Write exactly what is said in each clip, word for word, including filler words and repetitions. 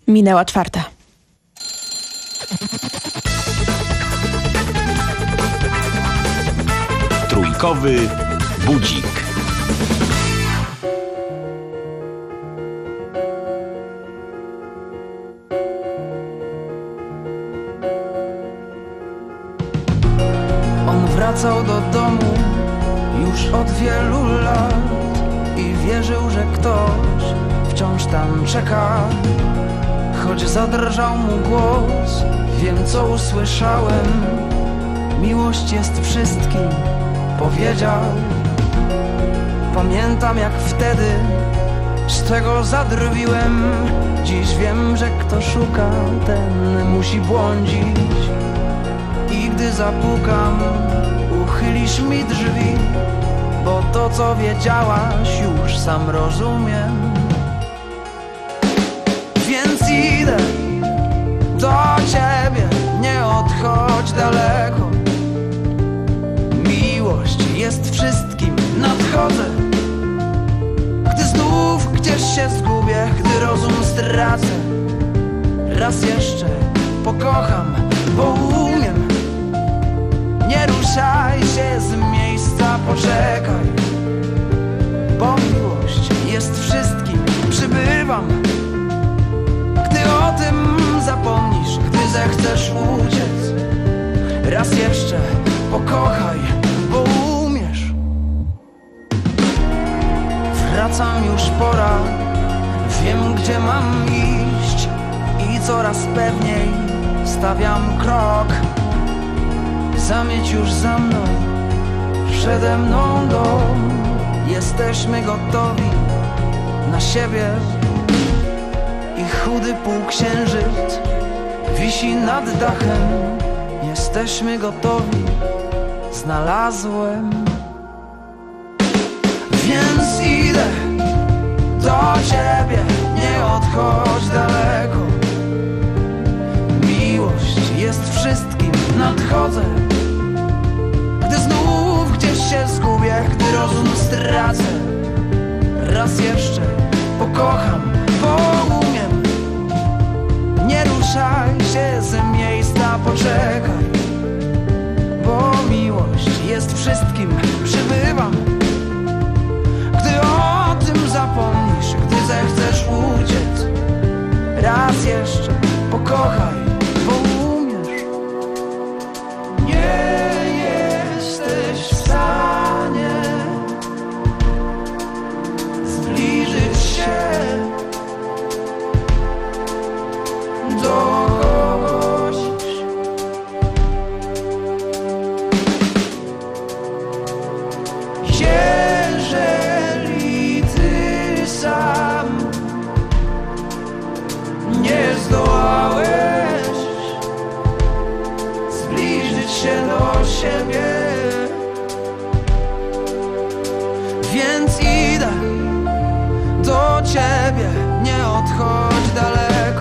Minęła czwarta. Trójkowy budzik. On wracał do domu już od wielu lat i wierzył, że ktoś wciąż tam czeka. Choć zadrżał mu głos, wiem co usłyszałem. Miłość jest wszystkim, powiedział. Pamiętam jak wtedy z tego zadrwiłem. Dziś wiem, że kto szuka, ten musi błądzić. I gdy zapukam, uchylisz mi drzwi, bo to co wiedziałaś już sam rozumiem. Więc idę do ciebie, nie odchodź daleko. Miłość jest wszystkim, nadchodzę. Gdy znów gdzieś się zgubię, gdy rozum stracę, raz jeszcze pokocham, bo umiem. Nie ruszaj się z miejsca, poczekaj, bo miłość jest wszystkim, przybywam. Gdy o tym zapomnisz, gdy zechcesz uciec, raz jeszcze pokochaj, bo umiesz. Wracam już pora, wiem gdzie mam iść i coraz pewniej stawiam krok. Zamieć już za mną, przede mną dom. Jesteśmy gotowi na siebie i chudy półksiężyc wisi nad dachem. Jesteśmy gotowi, znalazłem. Więc idę do ciebie, nie odchodź daleko. Miłość jest wszystkim, nadchodzę. Gdy znów gdzieś się zgubię, gdy rozum stracę, raz jeszcze pokocham, bo umiem. Nie ruszaj się z miejsca, poczekaj, bo miłość jest wszystkim, przybywam. Gdy o tym zapomnisz, gdy zechcesz uciec, raz jeszcze pokochaj, bo umiesz. Nie jesteś w stanie zbliżyć się do kogoś. Jeżeli ty sam nie zdołałeś zbliżyć się do siebie, więc idę do ciebie, nie odchodź daleko.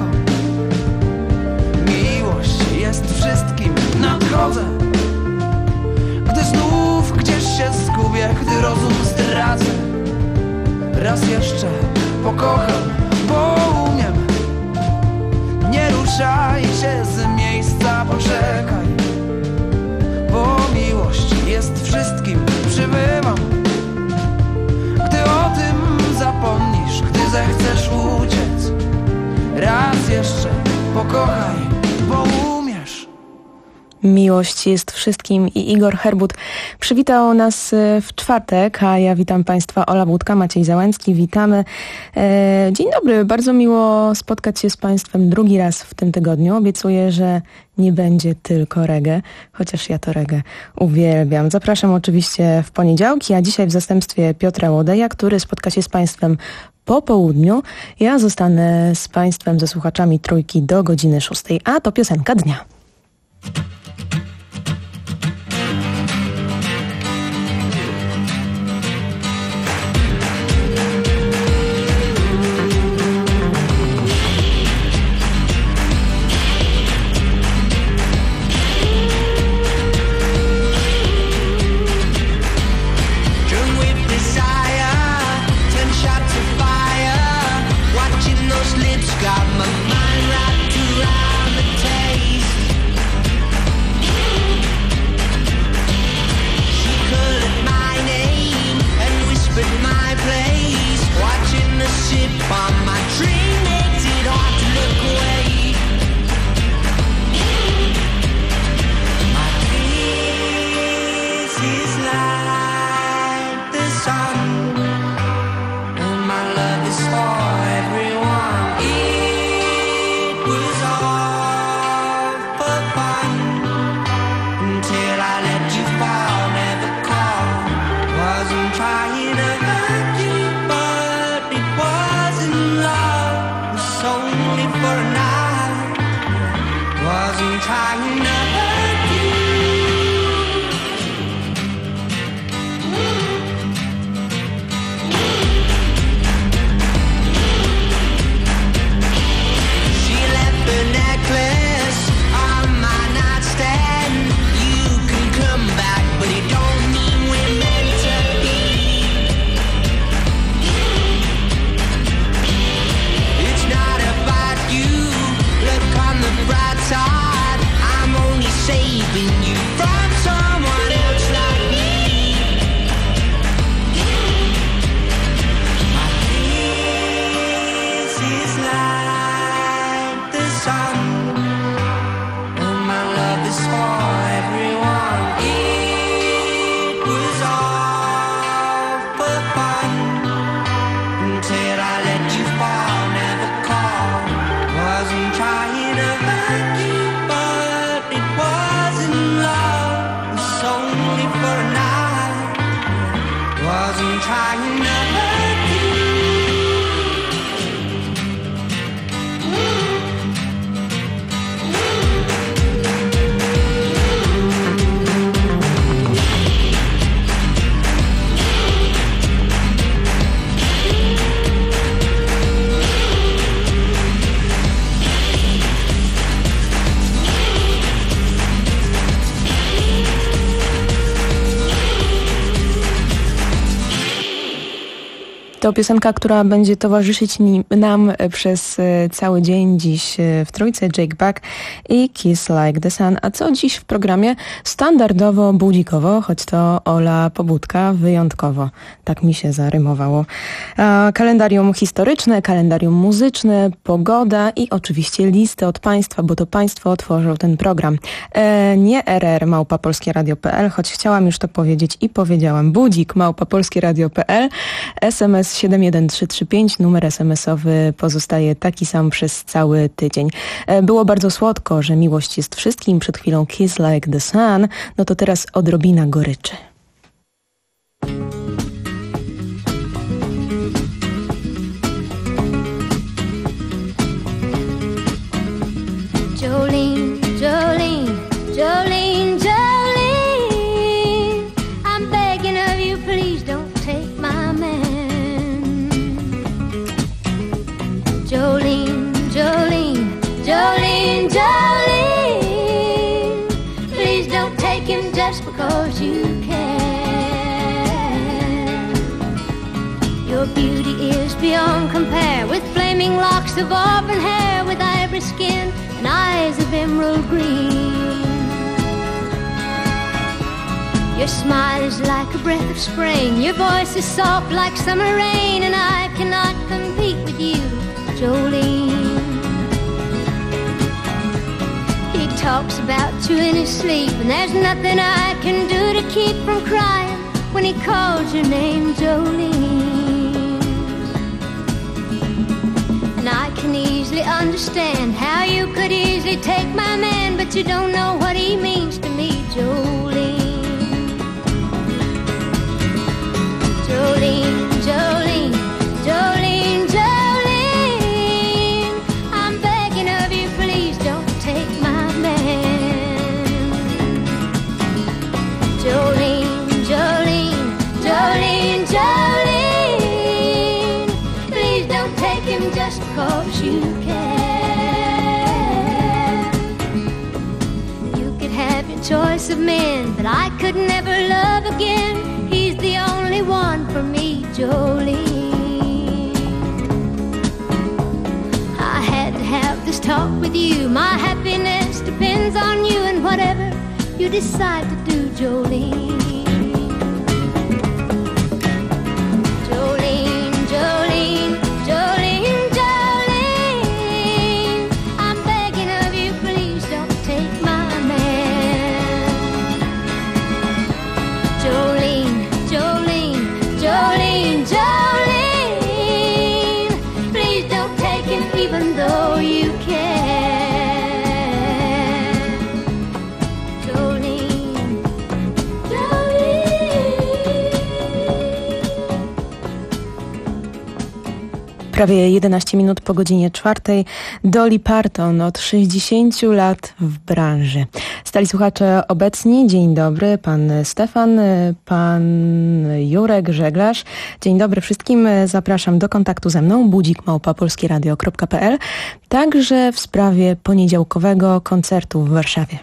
Miłość jest wszystkim, nadchodzę. Gdy znów gdzieś się zgubię, gdy rozum zdradzę, raz jeszcze pokocham, bo umiem. Nie ruszaj się z miejsca, poczekaj, bo miłość jest wszystkim, przybywam. Gdy o tym zapomnisz, gdy zechcesz uciec, raz jeszcze pokochaj, bo umiesz. Miłość jest wszystkim i Igor Herbut przywitał nas w czwartek, a ja witam Państwa, Ola Budka, Maciej Załęcki, witamy. Dzień dobry, bardzo miło spotkać się z Państwem drugi raz w tym tygodniu. Obiecuję, że nie będzie tylko reggae, chociaż ja to reggae uwielbiam. Zapraszam oczywiście w poniedziałki, a dzisiaj w zastępstwie Piotra Łodeja, który spotka się z Państwem po południu. Ja zostanę z Państwem, ze słuchaczami Trójki do godziny szóstej, a to piosenka dnia. Got my mind fun until I let you fall. Never call. Wasn't trying to hurt you, but it wasn't love. It was only for a night. Wasn't trying to hurt you. She left the necklace on my nightstand. You can come back, but it don't mean we're meant to be. It's not about you. Look on the bright side. I'm only saving you from someone else like me. My kiss is like the sun. Oh, my love is for everyone. It was all for fun until I let you fall. Never call. Wasn't trying to hurt you, but it wasn't love. It was only for a night. Wasn't trying to hurt you. To piosenka, która będzie towarzyszyć nim, nam przez cały dzień dziś w trójce. Jake Buck i Kiss Like the Sun. A co dziś w programie? Standardowo budzikowo, choć to Ola Pobudka wyjątkowo. Tak mi się zarymowało. A kalendarium historyczne, kalendarium muzyczne, pogoda i oczywiście listy od Państwa, bo to Państwo otworzą ten program. E, nie r r małpa polskie radio kropka p l, choć chciałam już to powiedzieć i powiedziałam. Budzik małpa polskie radio kropka p l. S M S siedem jeden trzy trzy pięć, numer es em esowy pozostaje taki sam przez cały tydzień. Było bardzo słodko, że miłość jest wszystkim, przed chwilą Kiss Like the Sun, no to teraz odrobina goryczy. Jolene, Jolene, Jolene, Jolene, I'm begging of you, please don't take my man. Jolene, Jolene, Jolene, Jolene, please don't take him just because you can. Your beauty is beyond compare, with flaming locks of auburn hair, with ivory skin and eyes of emerald green. Your smile is like a breath of spring, your voice is soft like summer rain, and I cannot compete with you, Jolene. He talks about you in his sleep, and there's nothing I can do to keep from crying when he calls your name, Jolene. And I can easily understand how you could easily take my man, but you don't know what he means to me, Jolene. Jolene, Jolene, Jolene, Jolene, I'm begging of you, please don't take my man. Jolene, Jolene, Jolene, Jolene, please don't take him just because you can. You could have your choice of men, but I could never love again. He's the only one for me, Jolene. I had to have this talk with you. My happiness depends on you, and whatever you decide to do, Jolene. Jolene, Jolene, Jolene, Jolene, I'm begging of you, please don't take my man. Jolene, Jolene, Jolene, Jolene, please don't take him even though you can. Prawie jedenaście minut po godzinie czwartej. Dolly Parton od sześćdziesięciu lat w branży. Stali słuchacze obecni. Dzień dobry, pan Stefan, pan Jurek, żeglarz. Dzień dobry wszystkim. Zapraszam do kontaktu ze mną. budzik małpa polskieradio kropka pe el. Także w sprawie poniedziałkowego koncertu w Warszawie.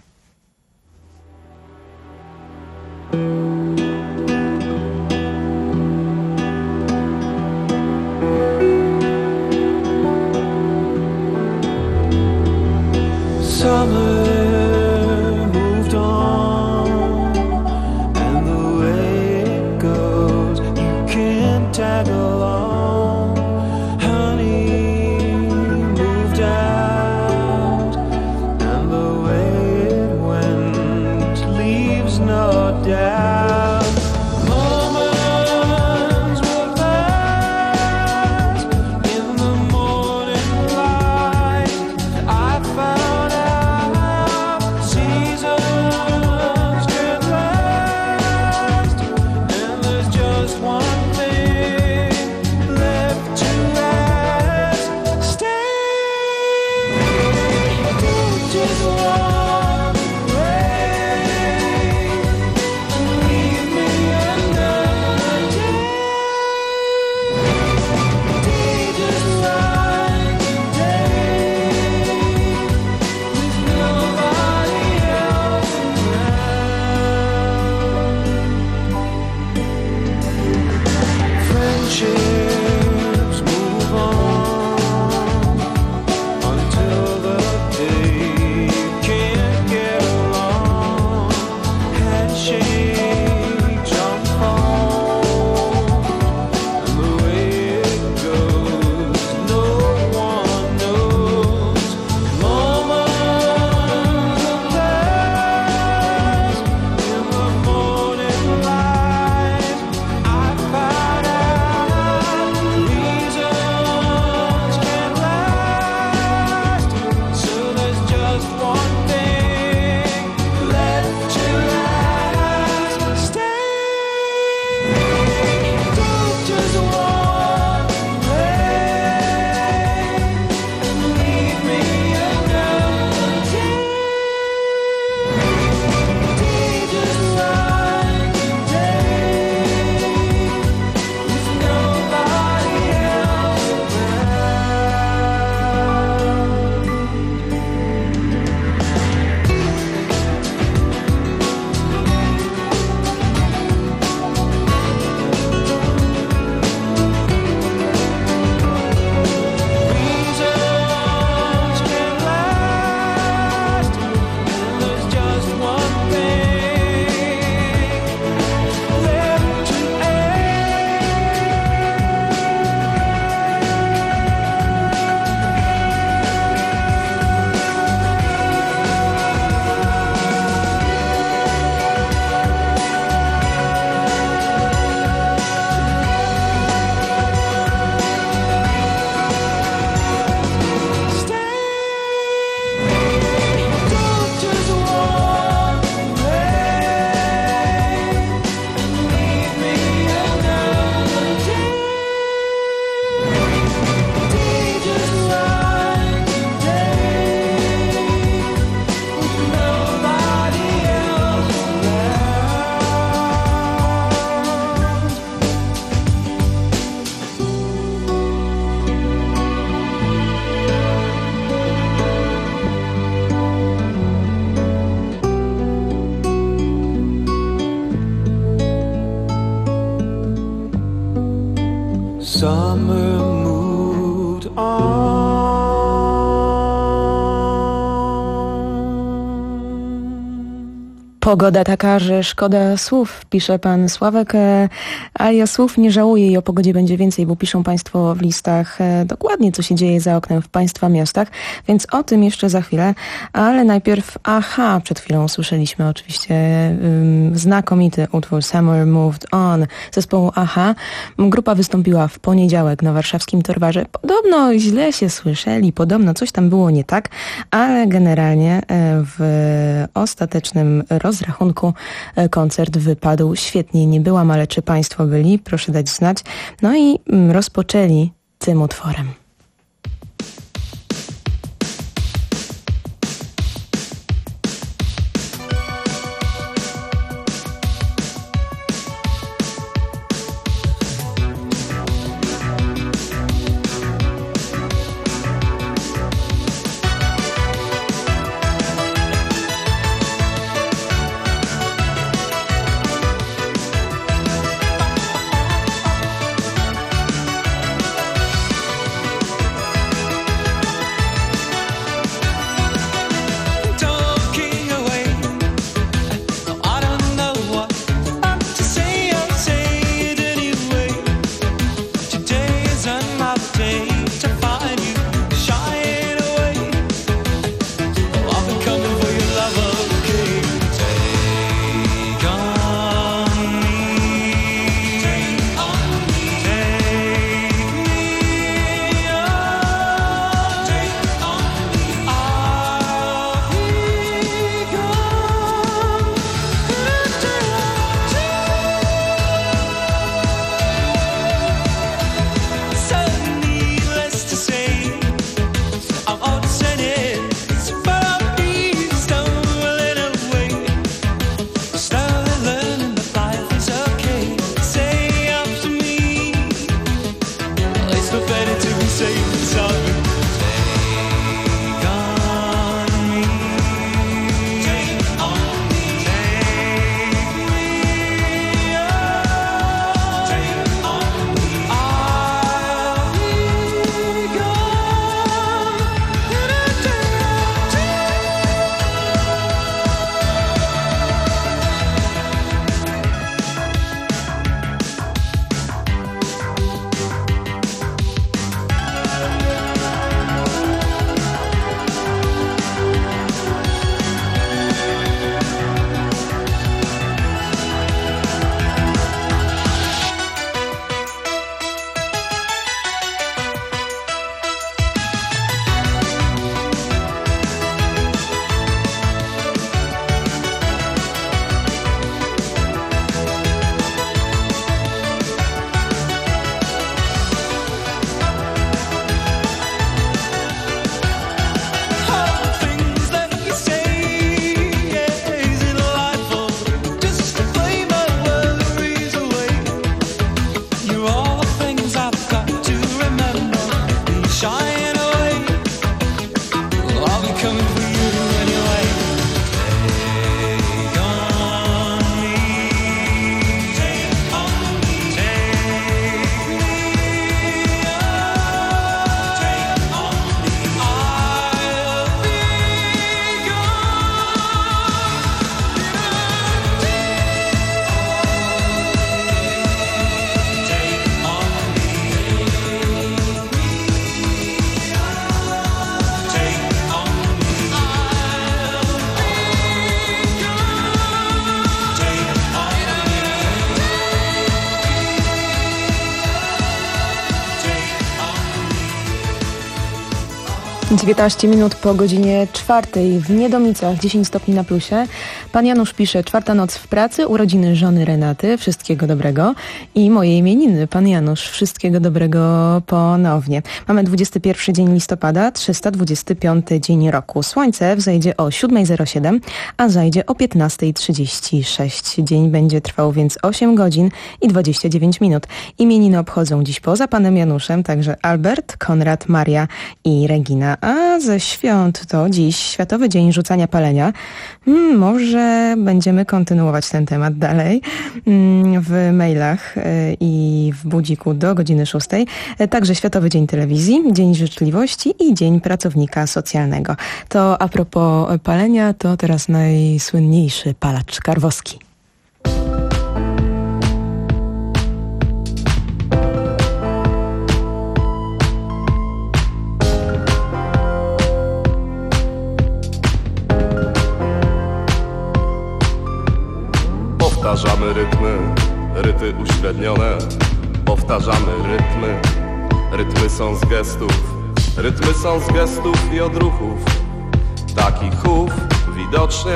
Summer moved on, and the way it goes, you can't tag along. Honey moved out, and the way it went leaves no doubt. Summer moved on. Pogoda taka, że szkoda słów, pisze pan Sławek, a ja słów nie żałuję i o pogodzie będzie więcej, bo piszą państwo w listach dokładnie, co się dzieje za oknem w państwa miastach, więc o tym jeszcze za chwilę, ale najpierw Aha, przed chwilą słyszeliśmy oczywiście um, znakomity utwór Summer Moved On zespołu Aha. Grupa wystąpiła w poniedziałek na warszawskim Torwarze. Podobno źle się słyszeli, podobno coś tam było nie tak, ale generalnie w ostatecznym rozrachunku koncert wypadł świetnie. Nie byłam, ale czy państwo byli? Proszę dać znać. No i rozpoczęli tym utworem. dziewiętnaście minut po godzinie czwartej w Niedomicach, dziesięć stopni na plusie. Pan Janusz pisze: czwarta noc w pracy, urodziny żony Renaty, wszystkiego dobrego. I moje imieniny, pan Janusz, wszystkiego dobrego ponownie. Mamy dwudziesty pierwszy dzień listopada, trzysta dwudziesty piąty dzień roku. Słońce wzejdzie o siódma zero siedem, a zajdzie o piętnasta trzydzieści sześć. Dzień będzie trwał więc osiem godzin i dwadzieścia dziewięć minut. Imieniny obchodzą dziś poza panem Januszem także Albert, Konrad, Maria i Regina. A ze świąt to dziś Światowy Dzień Rzucania Palenia. Hmm, może będziemy kontynuować ten temat dalej hmm, w mailach i w budziku do godziny szóstej. Także Światowy Dzień Telewizji, Dzień Życzliwości i Dzień Pracownika Socjalnego. To a propos palenia, to teraz najsłynniejszy palacz Karwowski. Powtarzamy rytmy, ryty uśrednione. Powtarzamy rytmy, rytmy są z gestów. Rytmy są z gestów i odruchów. Takich chów widocznie.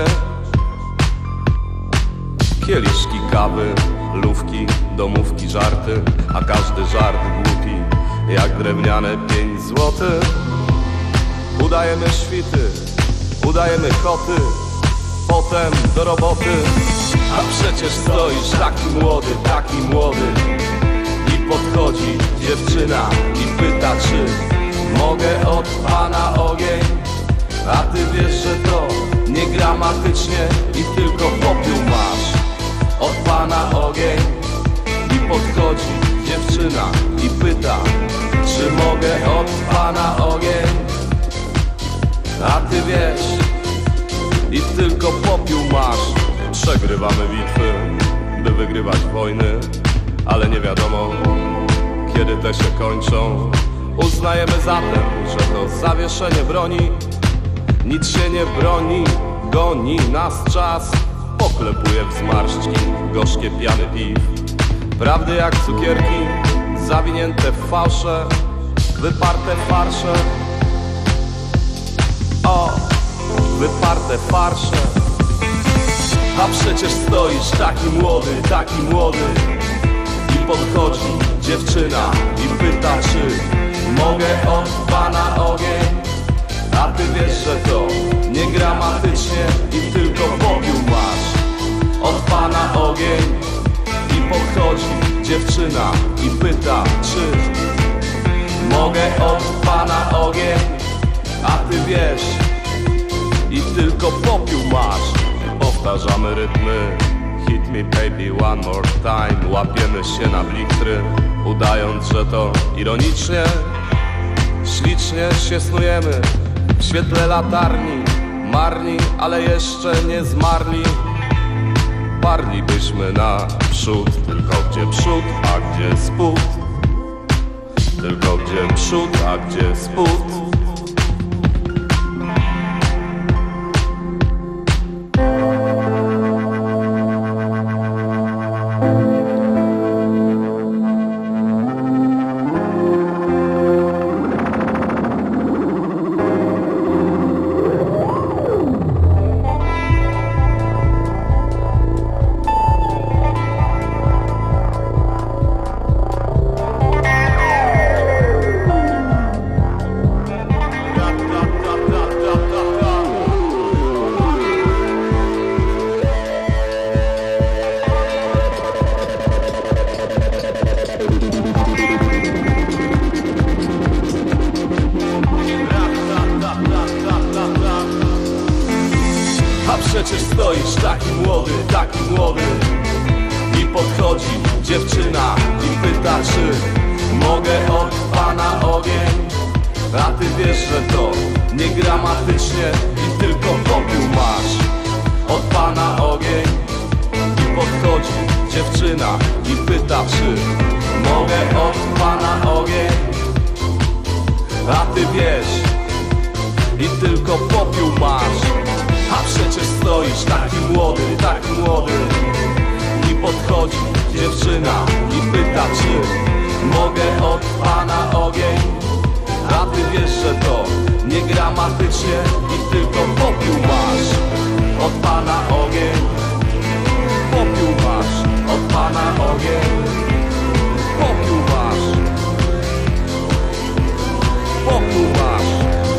Kieliszki kawy, lówki, domówki, żarty. A każdy żart głupi jak drewniane pięć złotych. Udajemy świty, udajemy koty, potem do roboty. A przecież stoisz taki młody, taki młody. I podchodzi dziewczyna i pyta, czy mogę od pana ogień. A ty wiesz, że to nie gramatycznie i tylko popiół masz. Od pana ogień. I podchodzi dziewczyna i pyta, czy mogę od pana ogień. A ty wiesz i tylko popiół masz. Przegrywamy bitwy, by wygrywać wojny, ale nie wiadomo, kiedy te się kończą. Uznajemy zatem, że to zawieszenie broni. Nic się nie broni, goni nas czas. Poklepuje w zmarszczki gorzkie piany piw. Prawdy jak cukierki, zawinięte w fałsze, wyparte farsze. O, wyparte farsze. A przecież stoisz taki młody, taki młody. I podchodzi dziewczyna i pyta, czy mogę od pana ogień. A ty wiesz, że to nie gramatycznie i tylko popiół masz. Od pana ogień. I podchodzi dziewczyna i pyta, czy mogę od pana ogień. A ty wiesz i tylko popiół masz. Powtarzamy rytmy, hit me baby one more time. Łapiemy się na blichtry, udając, że to ironicznie. Ślicznie się snujemy w świetle latarni. Marni, ale jeszcze nie zmarli. Parlibyśmy naprzód, tylko gdzie przód, a gdzie spód. Tylko gdzie przód, a gdzie spód. Przecież stoisz taki młody, taki młody. I podchodzi dziewczyna i pyta, czy mogę od pana ogień. A ty wiesz, że to nie gramatycznie i tylko popiół masz. Od pana ogień. I podchodzi dziewczyna i pyta, czy mogę od pana ogień. A ty wiesz i tylko popiół masz. A przecież stoisz taki młody, taki młody. I podchodzi dziewczyna i pyta, czy mogę od pana ogień. A ty wiesz, że to nie gramatycznie i tylko popiół masz. Od pana ogień. Popiół masz. Od pana ogień. Popiół masz. Popiół masz.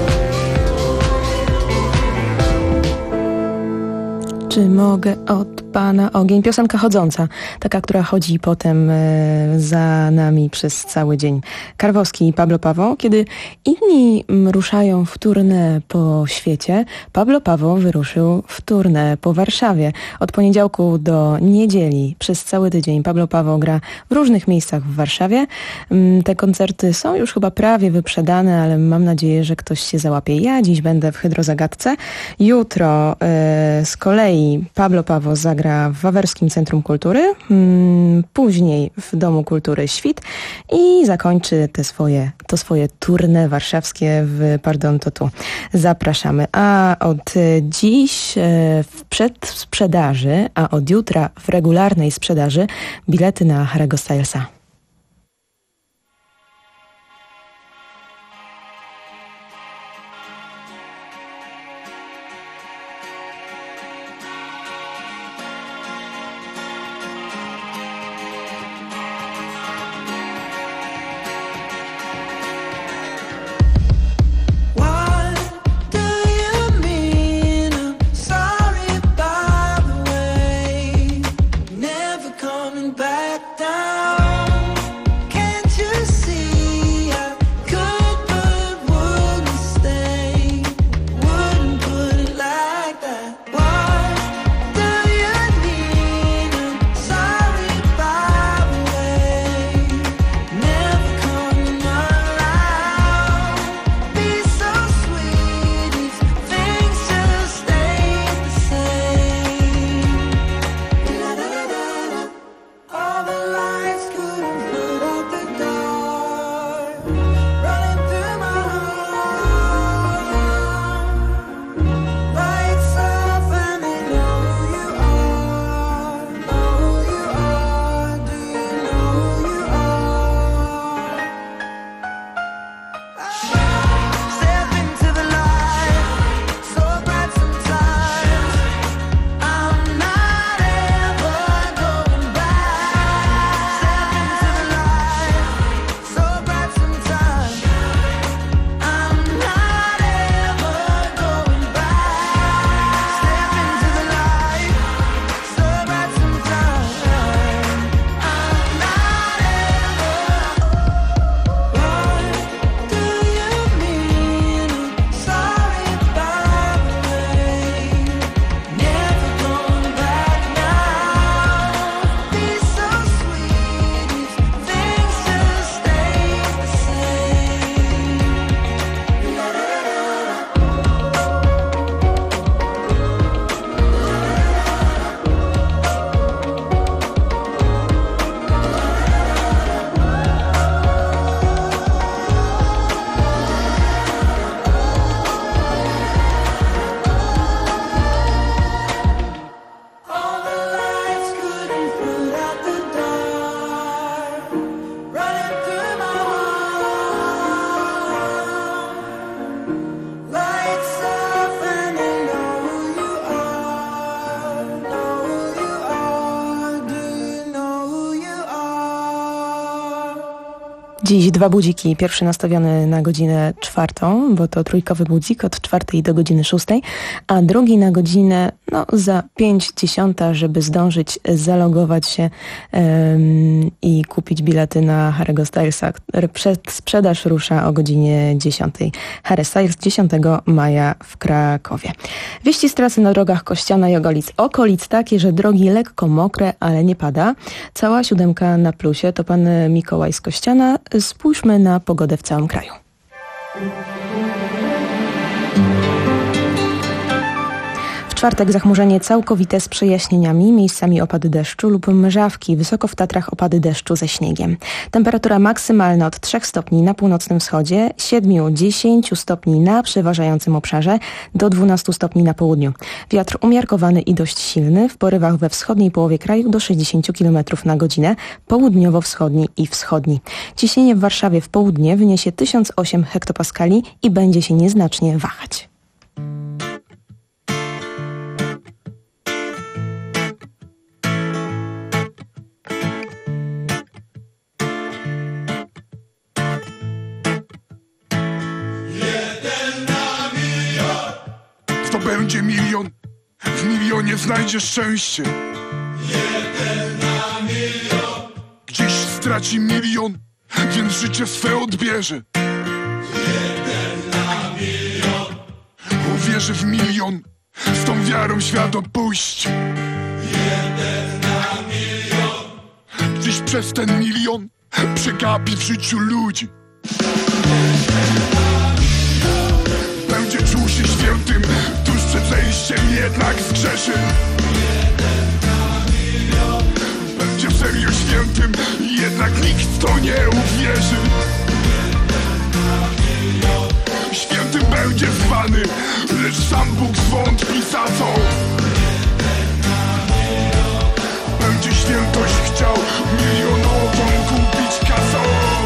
Czy mogę od pana ogień? Piosenka chodząca, taka, która chodzi potem za nami przez cały dzień. Karwowski i Pablo Paweł. Kiedy inni ruszają w tournée po świecie, Pablo Paweł wyruszył w tournée po Warszawie. Od poniedziałku do niedzieli przez cały tydzień Pablo Paweł gra w różnych miejscach w Warszawie. Te koncerty są już chyba prawie wyprzedane, ale mam nadzieję, że ktoś się załapie. Ja dziś będę w Hydrozagadce. Jutro yy, z kolei Pablo Paweł zagra w Wawerskim Centrum Kultury, później w Domu Kultury Świt i zakończy te swoje, to swoje tournée warszawskie w Pardon to tu. Zapraszamy. A od dziś w przedsprzedaży, a od jutra w regularnej sprzedaży bilety na Harry'ego Stylesa. Dziś dwa budziki. Pierwszy nastawiony na godzinę czwartą, bo to trójkowy budzik od czwartej do godziny szóstej, a drugi na godzinę no, za pięć dziesiąta, żeby zdążyć zalogować się um, i kupić bilety na Harry'ego Stylesa. Przedsprzedaż rusza o godzinie dziesiątej. Harry Styles dziesiątego maja w Krakowie. Wieści z trasy na drogach Kościana i okolic. Okolic takie, że drogi lekko mokre, ale nie pada. Cała siódemka na plusie. To pan Mikołaj z Kościana. Spójrzmy na pogodę w całym kraju. W czwartek zachmurzenie całkowite z przejaśnieniami, miejscami opady deszczu lub mrzawki, wysoko w Tatrach opady deszczu ze śniegiem. Temperatura maksymalna od trzech stopni na północnym wschodzie, siedem do dziesięciu stopni na przeważającym obszarze, do dwunastu stopni na południu. Wiatr umiarkowany i dość silny, w porywach we wschodniej połowie kraju do sześćdziesięciu kilometrów na godzinę, południowo-wschodni i wschodni. Ciśnienie w Warszawie w południe wyniesie tysiąc osiem hektopaskali i będzie się nieznacznie wahać. To będzie milion, w milionie znajdziesz szczęście. Jeden na milion. Gdzieś straci milion, więc życie swe odbierze. Jeden na milion. Uwierzy w milion, z tą wiarą świat opuści. Jeden na milion. Gdzieś przez ten milion przegapi w życiu ludzi. Będzie czuł się świętym, tuż przed zejściem jednak zgrzeszy. Będzie serio świętym, jednak nikt w to nie uwierzy. Świętym będzie zwany, lecz sam Bóg zwątpi za co. Będzie świętość chciał milionową kupić kasą.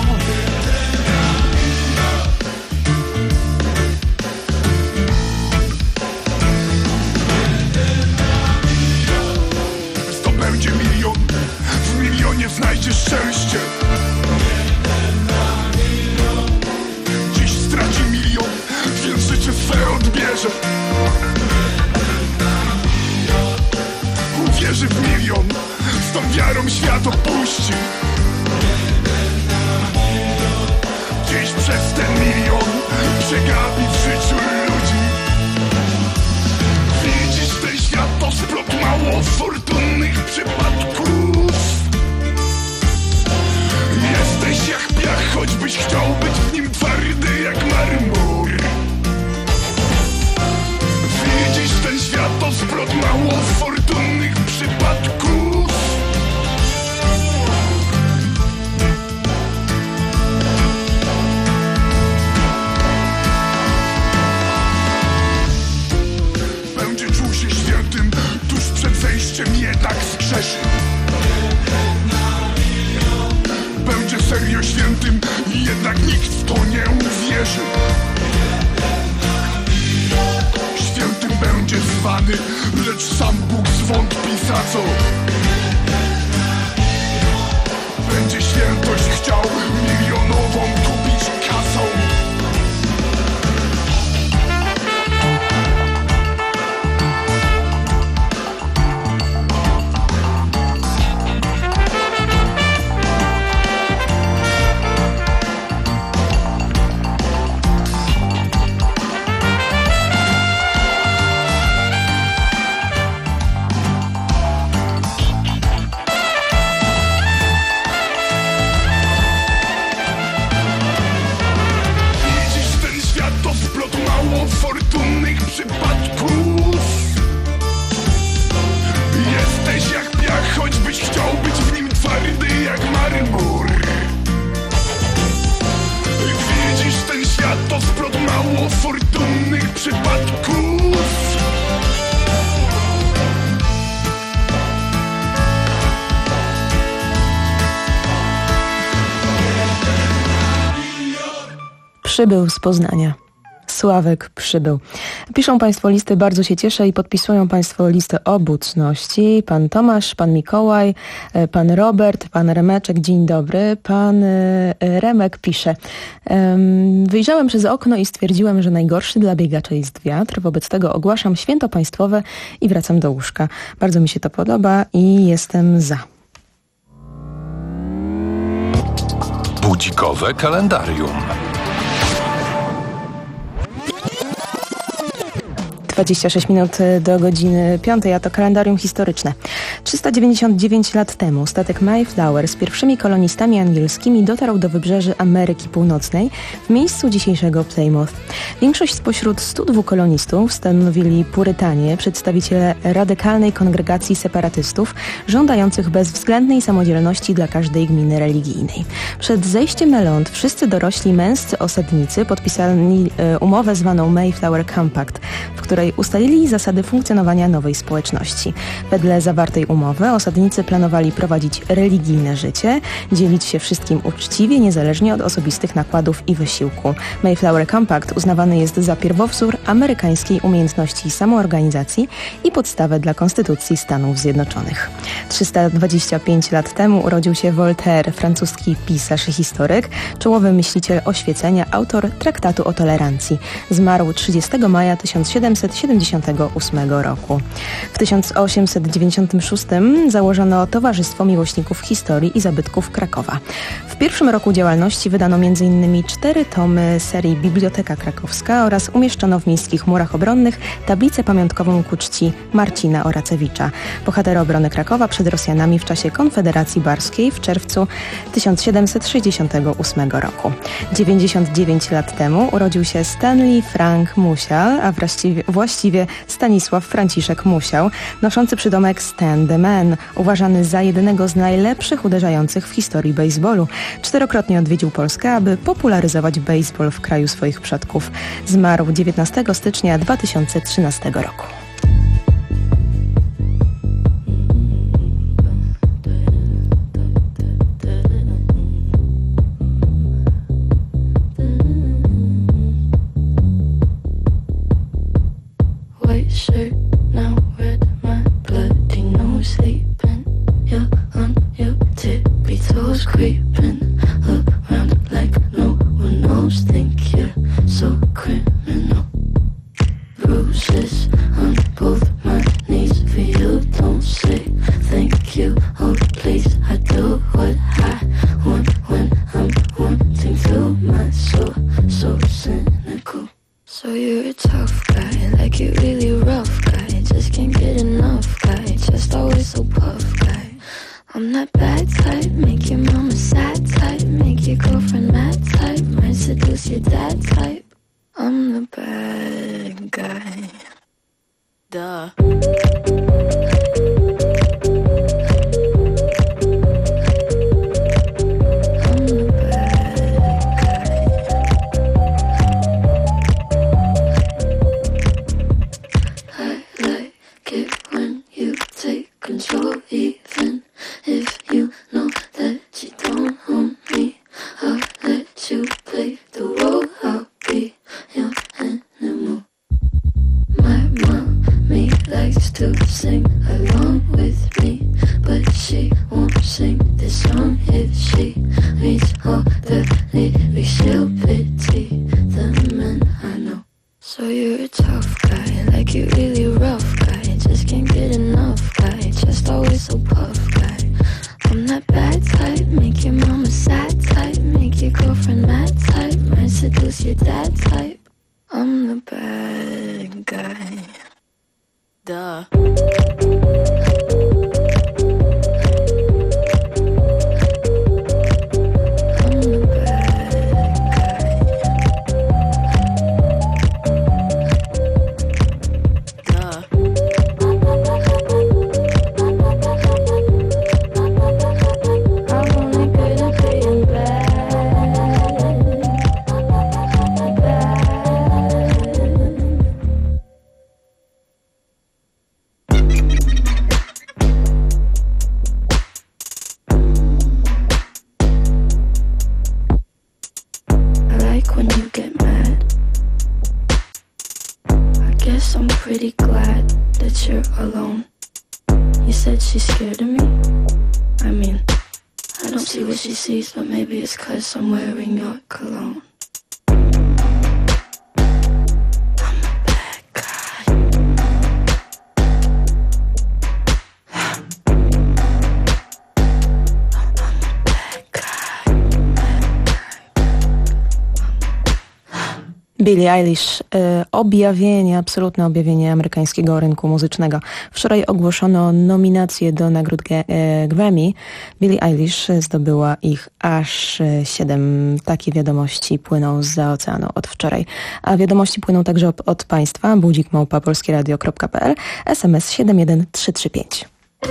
Będzie milion, w milionie znajdziesz szczęście. Dziś straci milion, więc życie swe odbierze. Uwierzy w milion, z tą wiarą świat opuści. Dziś przez ten milion przegapi w życiu ludzi. Widzisz, ten świat to splot mało fortunnych przypadków. Jesteś jak piach, choćbyś chciał być w nim twardy jak marmur. Widzisz, ten świat to splot mało fortunnych przypadków. Będzie czuł się świętym, tuż przed zejściem jednak zgrzeszy. Będzie serio świętym, jednak nikt w to nie uwierzy. Świętym będzie zwany, lecz sam Bóg zwątpi za co. Będzie świętość chciał milionową kupić kasą. Fortunnych przypadków. Jesteś jak piach, choćbyś chciał być w nim twardy jak marmur. Widzisz, ten świat to splot mało fortunnych przypadków. Przybył z Poznania. Sławek przybył. Piszą Państwo listy, bardzo się cieszę i podpisują Państwo listę obecności. Pan Tomasz, Pan Mikołaj, Pan Robert, Pan Remeczek, dzień dobry. Pan Remek pisze: wyjrzałem przez okno i stwierdziłem, że najgorszy dla biegacza jest wiatr. Wobec tego ogłaszam święto państwowe i wracam do łóżka. Bardzo mi się to podoba i jestem za. Budzikowe kalendarium. dwadzieścia sześć minut do godziny piątej, a to kalendarium historyczne. trzysta dziewięćdziesiąt dziewięć lat temu statek Mayflower z pierwszymi kolonistami angielskimi dotarł do wybrzeży Ameryki Północnej w miejscu dzisiejszego Plymouth. Większość spośród stu dwóch kolonistów stanowili Purytanie, przedstawiciele radykalnej kongregacji separatystów żądających bezwzględnej samodzielności dla każdej gminy religijnej. Przed zejściem na ląd wszyscy dorośli męscy osadnicy podpisali umowę zwaną Mayflower Compact, w której ustalili zasady funkcjonowania nowej społeczności. Wedle zawartej umowy osadnicy planowali prowadzić religijne życie, dzielić się wszystkim uczciwie, niezależnie od osobistych nakładów i wysiłku. Mayflower Compact uznawany jest za pierwowzór amerykańskiej umiejętności samoorganizacji i podstawę dla Konstytucji Stanów Zjednoczonych. trzysta dwadzieścia pięć lat temu urodził się Voltaire, francuski pisarz i historyk, czołowy myśliciel oświecenia, autor Traktatu o tolerancji. Zmarł trzydziestego maja tysiąc siedemset siedemdziesiątego ósmego roku. W tysiąc osiemset dziewięćdziesiątym szóstym założono Towarzystwo Miłośników Historii i Zabytków Krakowa. W pierwszym roku działalności wydano między innymi cztery tomy serii Biblioteka Krakowska oraz umieszczono w miejskich murach obronnych tablicę pamiątkową ku czci Marcina Oracewicza, bohatera obrony Krakowa przed Rosjanami w czasie Konfederacji Barskiej w czerwcu tysiąc siedemset sześćdziesiątego ósmego roku. dziewięćdziesiąt dziewięć lat temu urodził się Stanley Frank Musiał, a właściwie, właściwie Stanisław Franciszek Musiał, noszący przydomek Stan the Man, uważany za jednego z najlepszych uderzających w historii bejsbolu. Czterokrotnie odwiedził Polskę, aby popularyzować bejsbol w kraju swoich przodków. Zmarł dziewiętnastego stycznia dwa tysiące trzynastego roku. Shirt now red, my bloody nose sleeping. You're on your tippy toes, creeping around like no one knows. Think you're so criminal. Bruises on both my knees for you. Don't say thank you. Oh please, I do what I want when I'm wanting to. My soul so cynical. So you're a tough guy, like you really rough guy. Just can't get enough guy, just always so puff guy. I'm that bad type, make your mama sad type, make your girlfriend mad type, might seduce your dad type. I'm the bad guy. Duh. Control, even if you know that you don't own me. I'll let you play the role. I'll be your animal. My mommy likes to sing along with me, but she won't sing this song if she reads all the lyrics. She'll pity the men I know. So you're a tough guy, like you really rough guy. Just can't get enough guy, just always so puff guy. I'm that bad type, make your mama sad type, make your girlfriend mad type, might seduce your dad type. I'm the bad guy. Duh. You said she's scared of me. I mean, I don't see what she sees, but maybe it's 'cause I'm wearing your cologne. Billie Eilish, y, objawienie, absolutne objawienie amerykańskiego rynku muzycznego. Wczoraj ogłoszono nominacje do nagród G- y, Grammy. Billie Eilish zdobyła ich aż y, siedem. Takie wiadomości płyną zza oceanu od wczoraj. A wiadomości płyną także od, od Państwa. budzik małpa polskieradio kropka p l, S M S siedem jeden trzy trzy pięć.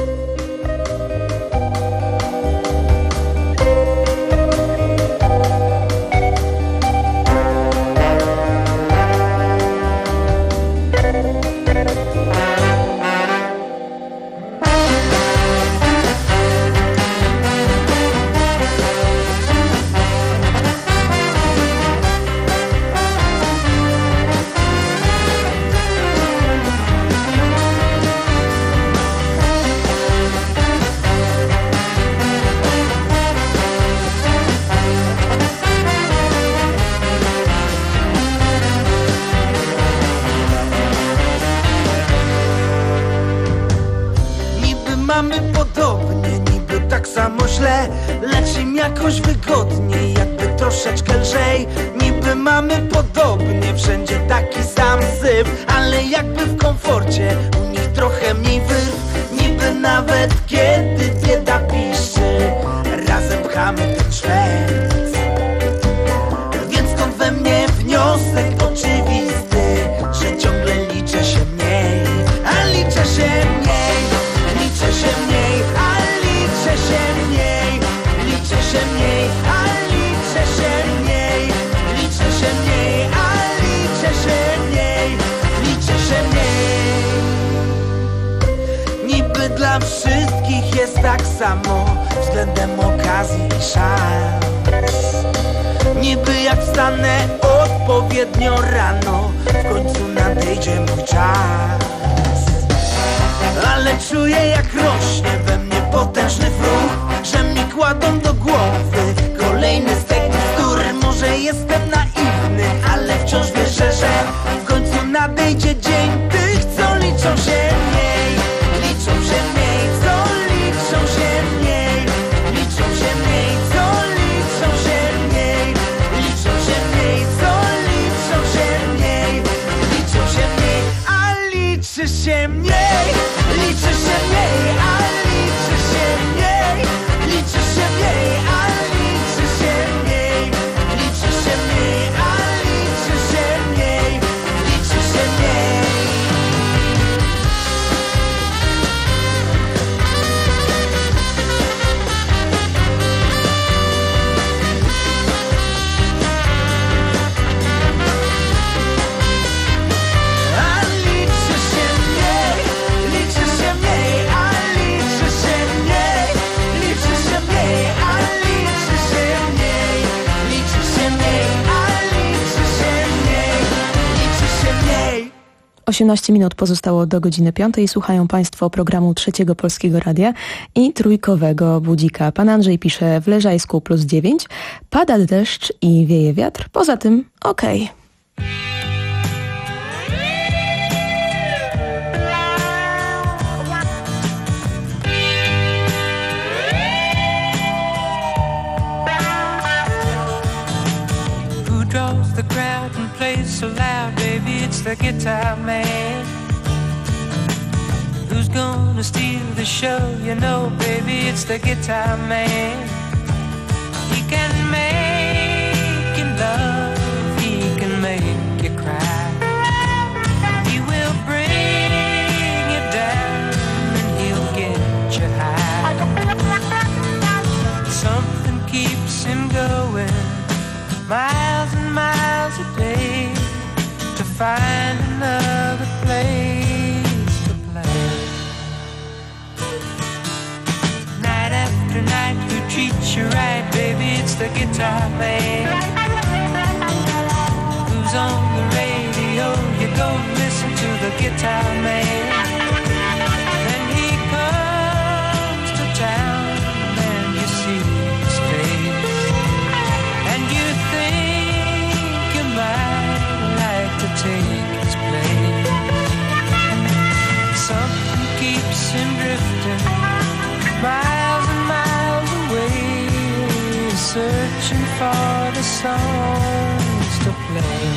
Mamy podobnie, niby tak samo źle, lecz im jakoś wygodniej, jakby troszeczkę lżej. Niby mamy podobnie, wszędzie taki sam syf, ale jakby w komforcie, u nich trochę mniej wyrw. Niby nawet kiedy bieda piszczy, razem pchamy ten szwęc. Więc stąd we mnie wniosek oczywisty, że ciągle liczę się mniej, a liczę się mniej. Liczę się mniej, a liczę się mniej. Liczę się mniej, a liczę się mniej. Liczę się mniej, a liczę się mniej. Liczę się mniej. Niby dla wszystkich jest tak samo względem okazji i szans. Niby jak wstanę odpowiednio rano, w końcu nadejdzie mój czas. Ale czuję jak rośnie we mnie potężny wróg, że mi kładą do głowy kolejny stek bzdur. Może jestem naiwny, ale wciąż wierzę, że w końcu nadejdzie dzień tych, co liczą się mniej. Liczą się mniej, co liczą się mniej. Liczą się mniej, co liczą się mniej. Liczą się mniej, co liczą się mniej. Liczą się mniej, a liczy się mniej. Liczy się mniej, a liczy się mniej. Liczy się mniej, a liczy się mniej. Liczy się mniej, a liczy się mniej. Liczy się mniej. A liczy się mniej. Liczy się mniej, a liczy się mniej. Liczy się mniej, a liczy się mniej. Liczy się mniej, a liczy się mniej. Liczy się mniej. osiemnaście minut pozostało do godziny piątej. Słuchają Państwo programu Trzeciego Polskiego Radia i Trójkowego Budzika. Pan Andrzej pisze: w Leżajsku plus dziewięć, pada deszcz i wieje wiatr. Poza tym okej. Who draws the crowd and plays so loud, baby, it's the guitar man. Who's gonna steal the show, you know, baby, it's the guitar man. He can make you love, he can make you cry. He will bring you down and he'll get you high. Something keeps him going miles and miles a day to find another place to play. Night after night, who treats you right, baby, it's the guitar man. Who's on the radio, you go listen to the guitar man. Then he comes him drifting miles and miles away, searching for the songs to play.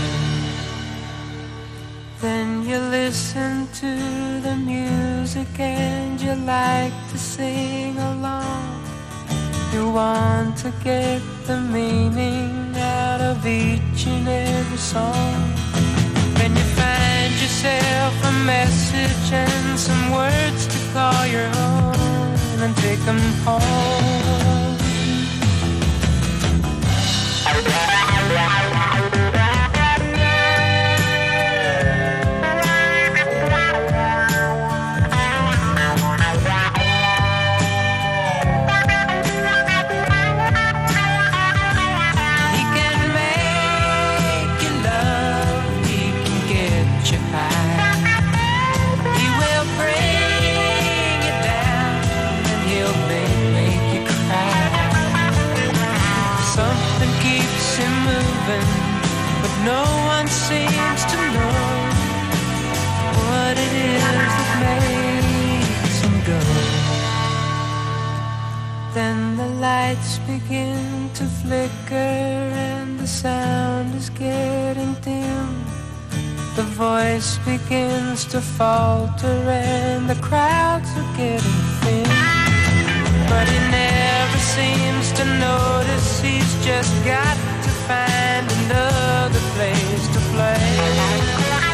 Then you listen to the music and you like to sing along. You want to get the meaning out of each and every song. Then you find yourself a message and some words to call your own and take them home. But no one seems to know what it is that makes him go. Then the lights begin to flicker and the sound is getting dim. The voice begins to falter and the crowds are getting thin. But he never seems to notice, he's just got to find another place to play.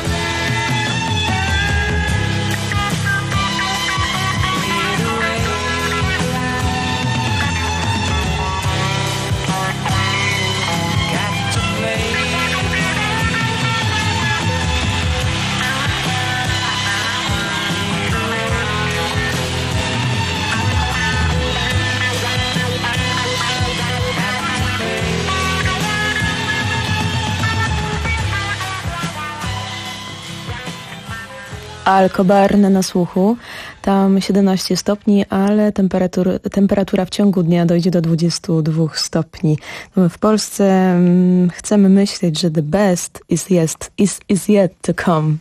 Alcobarn na słuchu, tam siedemnaście stopni, ale temperatura, temperatura w ciągu dnia dojdzie do dwudziestu dwóch stopni. W Polsce mm, chcemy myśleć, że the best is yet, is, is yet to come.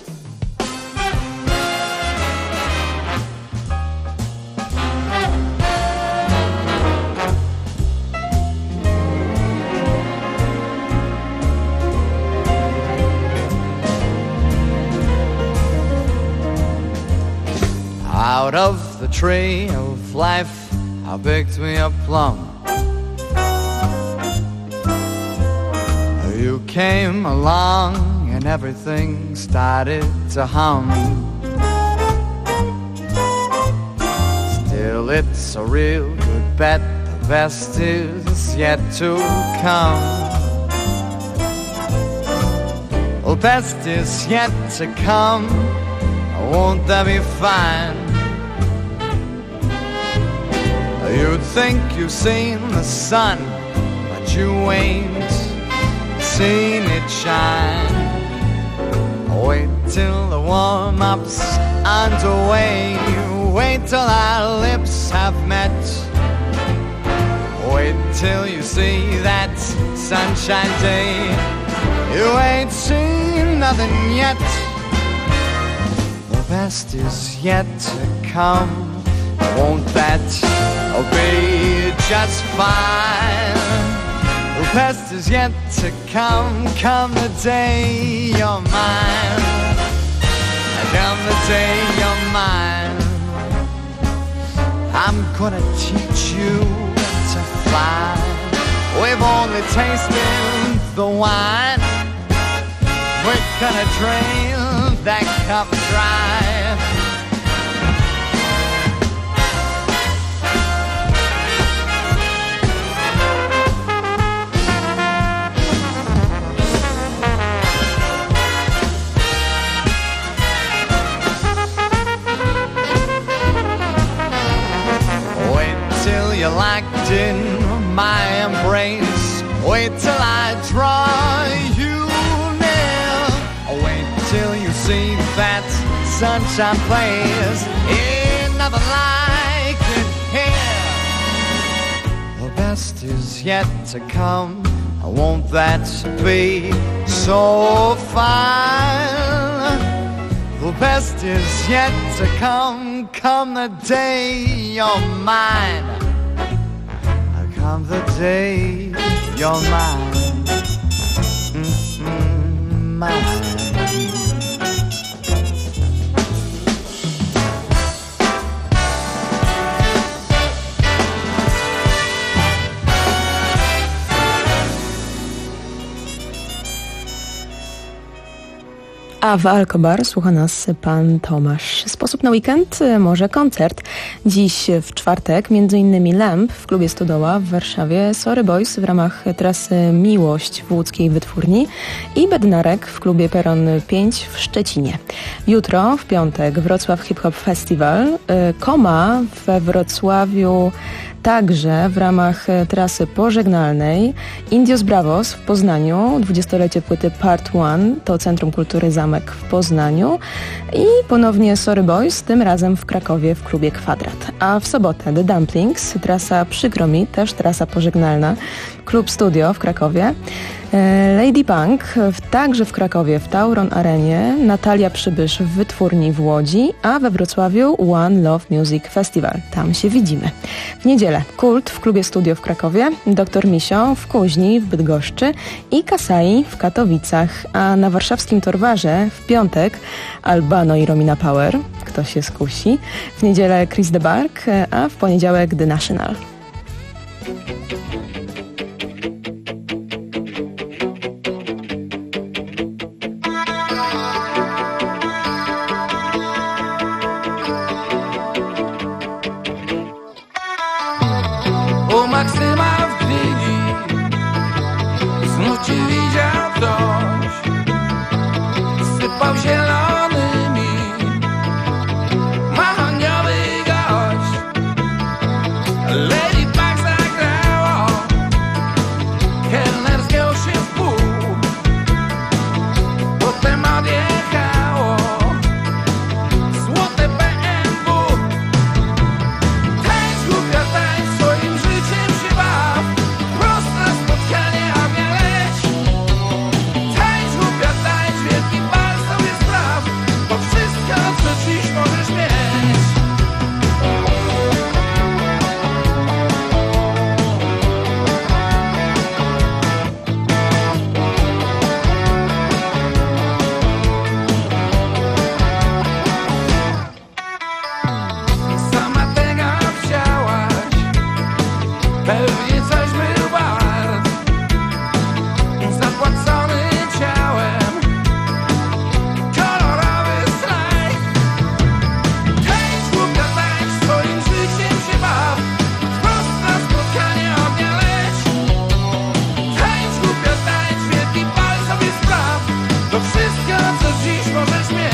Out of the tree of life I picked me a plum. You came along and everything started to hum. Still it's a real good bet, the best is yet to come. The best is yet to come, won't that be fine? You'd think you've seen the sun, but you ain't seen it shine. Wait till the warm-up's underway. Wait till our lips have met. Wait till you see that sunshine day. You ain't seen nothing yet. The best is yet to come. Won't that be just fine? The best is yet to come. Come the day you're mine. Come the day you're mine. I'm gonna teach you to fly. We've only tasted the wine. We're gonna drain that cup dry. You're locked in my embrace. Wait till I draw you near. Wait till you see that sunshine place. Ain't nothing like it here. The best is yet to come. Won't that be so fine? The best is yet to come. Come the day you're mine. Come the day you're mine. Mm-hmm, mine. A w Alkobar słucha nas pan Tomasz. Sposób na weekend? Może koncert. Dziś w czwartek między innymi Lamp w klubie Stodoła w Warszawie, Sorry Boys w ramach trasy Miłość w łódzkiej Wytwórni i Bednarek w klubie Peron pięć w Szczecinie. Jutro w piątek Wrocław Hip Hop Festival, Koma we Wrocławiu także w ramach trasy pożegnalnej, Indios Bravos w Poznaniu, dwudziestolecie płyty Part One, to Centrum Kultury Zamek w Poznaniu i ponownie Sorry Boys, tym razem w Krakowie w klubie Kwadrat. A w sobotę The Dumplings, trasa Przykro Mi, też trasa pożegnalna, Klub Studio w Krakowie, Lady Punk także w Krakowie w Tauron Arenie, Natalia Przybysz w Wytwórni w Łodzi, a we Wrocławiu One Love Music Festival. Tam się widzimy. W niedzielę Kult w klubie Studio w Krakowie, Doktor Misio w Kuźni w Bydgoszczy i Kasai w Katowicach, a na warszawskim Torwarze w piątek Albano i Romina Power, kto się skusi, w niedzielę Chris de Bark, a w poniedziałek The National. U Maksyma w Gdyni znów cię widział ktoś, sypał zielonymi, mahoniowy gość. Lady Punk zagrało, kelner zgiął się w pół, potem odjechało złote B M W. Tańcz głupia, tańcz, swoim życiem się baw, prosto na spotkanie, a mnie leć. Tańcz głupia, tańcz, wielki bal sobie spraw, bo wszystko, co dziś możesz mieć. Sama tego chciałaś, pewnie coś był wart, zapłacony ciałem, kolorowy slajd. Tańcz głupia, tańcz, swoim życiem się baw, wprost na spotkanie od mnie leć. Tańcz głupia, tańcz, wielki bal sobie spraw, to wszystko, co dziś możesz mieć.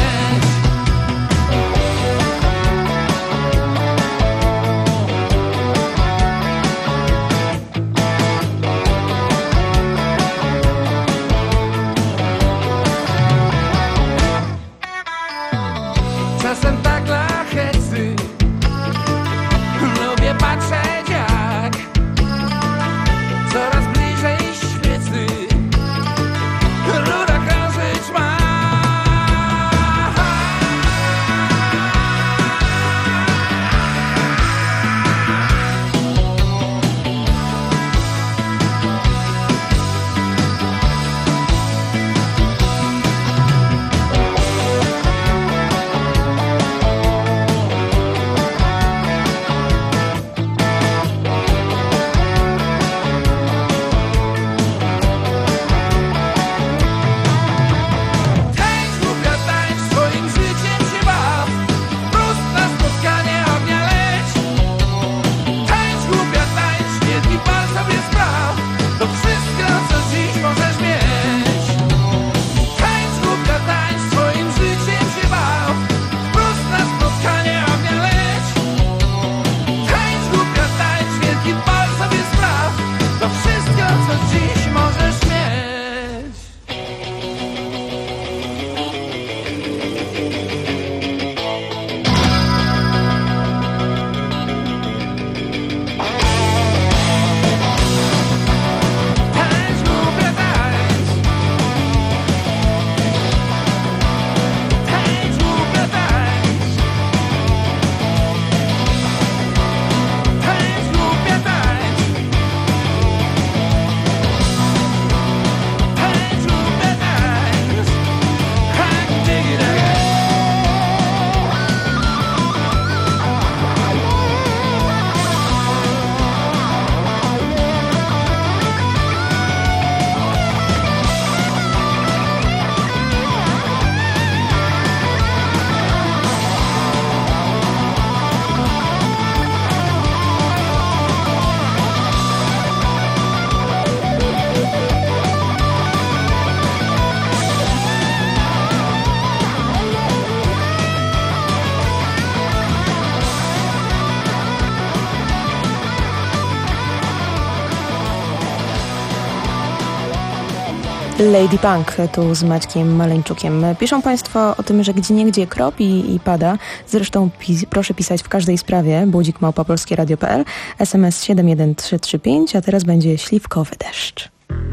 Lady Punk tu z Maćkiem Maleńczukiem. Piszą Państwo o tym, że gdzieniegdzie kropi i pada. Zresztą pis- proszę pisać w każdej sprawie. budzik małpa polskie radio kropka p l, S M S siedem jeden trzy trzy pięć, a teraz będzie śliwkowy deszcz.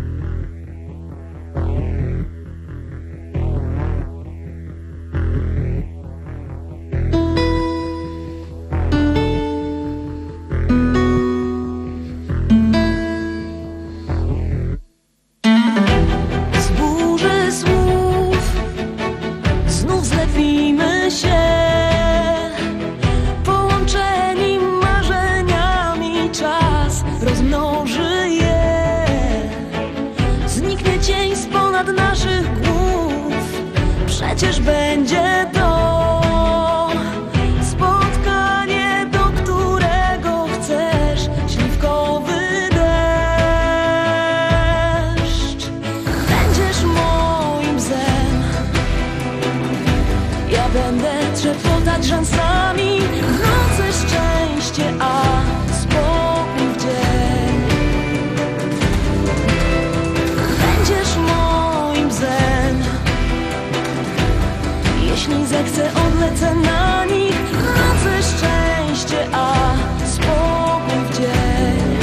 Przecież będzie to spotkanie, do którego chcesz, śliwkowy deszcz. Będziesz moim zen, ja będę trzepotać rzęsami w nocy szczęście, a spokój w dzień. Będziesz moim zen, jeśli zechcę, odlecę na nich w nocy szczęście, a spokój w dzień.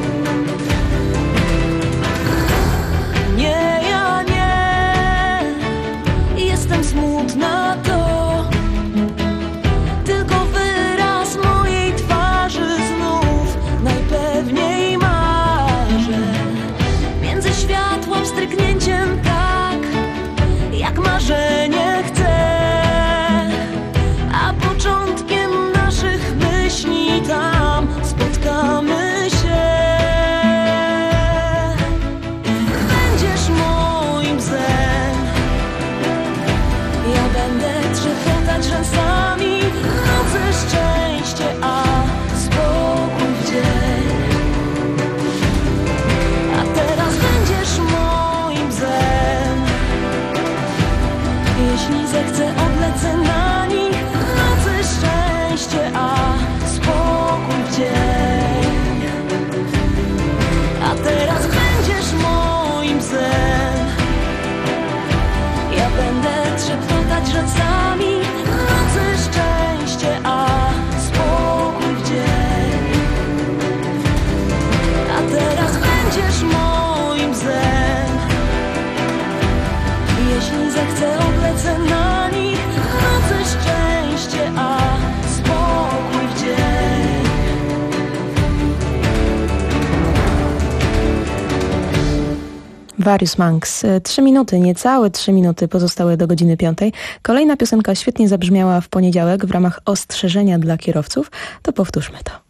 Nie, ja nie jestem smutna, to tylko wyraz mojej twarzy. Znów najpewniej marzę między światłem, stryknięciem, tak jak marzenie chcę. Tam spotkamy się. Będziesz moim zen, ja będę trzepotać rzęsami w nocy szczęście, a spokój w dzień. A teraz będziesz moim zen, jeśli zechcę, odlecę na nich w nocy szczęście, a a teraz będziesz moim zen, ja będę trzepotać rzęsami w nocy szczęście, a spokój w dzień. A teraz będziesz moim zen, jeśli zechcę, odlecę na nich w nocy szczęście, a spokój w dzień. Various Monks. Trzy minuty, niecałe trzy minuty pozostały do godziny piątej. Kolejna piosenka świetnie zabrzmiała w poniedziałek w ramach ostrzeżenia dla kierowców. To powtórzmy to.